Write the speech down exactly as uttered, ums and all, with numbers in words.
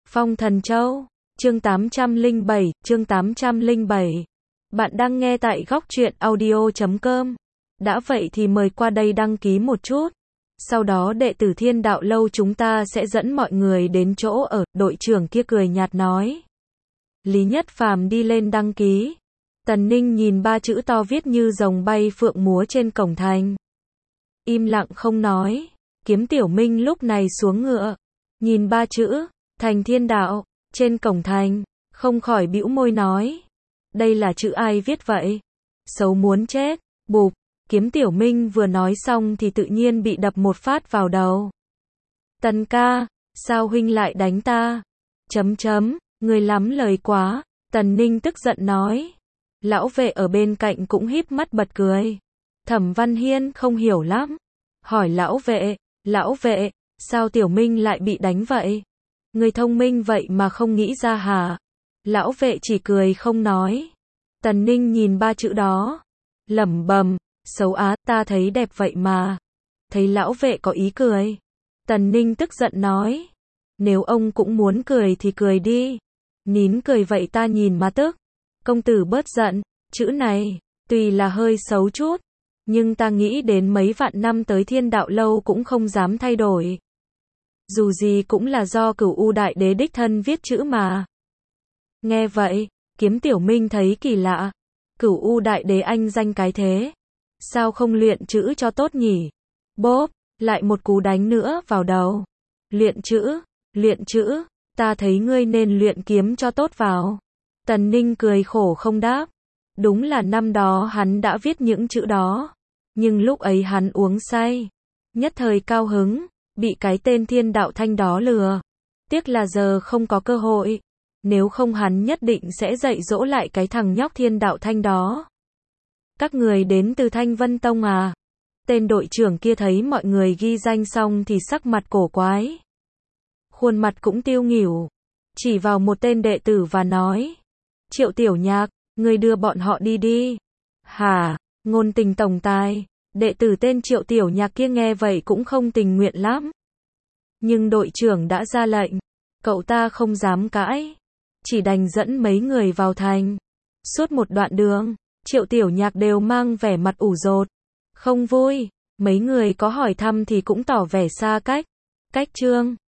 Phong Thần Châu, chương tám trăm lẻ bảy, chương tám trăm lẻ bảy. Bạn đang nghe tại góc truyện audio chấm com. Đã vậy thì mời qua đây đăng ký một chút. Sau đó đệ tử Thiên Đạo Lâu chúng ta sẽ dẫn mọi người đến chỗ ở, đội trưởng kia cười nhạt nói. Lý Nhất Phàm đi lên đăng ký. Tần Ninh nhìn ba chữ to viết như rồng bay phượng múa trên cổng thành. Im lặng không nói. Kiếm Tiểu Minh lúc này xuống ngựa. Nhìn ba chữ, Thành Thiên Đạo, trên cổng thành, không khỏi bĩu môi nói. Đây là chữ ai viết vậy? Xấu muốn chết, bụp. Kiếm Tiểu Minh vừa nói xong thì tự nhiên bị đập một phát vào đầu. Tần ca, sao huynh lại đánh ta? Chấm chấm, người lắm lời quá. Tần Ninh tức giận nói. Lão vệ ở bên cạnh cũng híp mắt bật cười. Thẩm Văn Hiên không hiểu lắm. Hỏi lão vệ, lão vệ, sao Tiểu Minh lại bị đánh vậy? Người thông minh vậy mà không nghĩ ra hả? Lão vệ chỉ cười không nói. Tần Ninh nhìn ba chữ đó. Lẩm bẩm, xấu á, ta thấy đẹp vậy mà. Thấy lão vệ có ý cười. Tần Ninh tức giận nói. Nếu ông cũng muốn cười thì cười đi. Nín cười vậy ta nhìn mà tức. Công tử bớt giận, chữ này, tuy là hơi xấu chút. Nhưng ta nghĩ đến mấy vạn năm tới Thiên Đạo Lâu cũng không dám thay đổi. Dù gì cũng là do Cửu U Đại Đế đích thân viết chữ mà. Nghe vậy, Kiếm Tiểu Minh thấy kỳ lạ. Cửu U Đại Đế anh danh cái thế. Sao không luyện chữ cho tốt nhỉ? Bốp, lại một cú đánh nữa vào đầu. Luyện chữ, luyện chữ, ta thấy ngươi nên luyện kiếm cho tốt vào. Tần Ninh cười khổ không đáp. Đúng là năm đó hắn đã viết những chữ đó. Nhưng lúc ấy hắn uống say. Nhất thời cao hứng, bị cái tên Thiên Đạo Thanh đó lừa. Tiếc là giờ không có cơ hội. Nếu không hắn nhất định sẽ dạy dỗ lại cái thằng nhóc Thiên Đạo Thanh đó. Các người đến từ Thanh Vân Tông à? Tên đội trưởng kia thấy mọi người ghi danh xong thì sắc mặt cổ quái. Khuôn mặt cũng tiêu nghỉu. Chỉ vào một tên đệ tử và nói. Triệu Tiểu Nhạc, người đưa bọn họ đi đi. Hả? Ngôn tình tổng tài. Đệ tử tên Triệu Tiểu Nhạc kia nghe vậy cũng không tình nguyện lắm. Nhưng đội trưởng đã ra lệnh. Cậu ta không dám cãi. Chỉ đành dẫn mấy người vào thành. Suốt một đoạn đường, Triệu Tiểu Nhạc đều mang vẻ mặt ủ rột. Không vui. Mấy người có hỏi thăm thì cũng tỏ vẻ xa cách. Cách chương.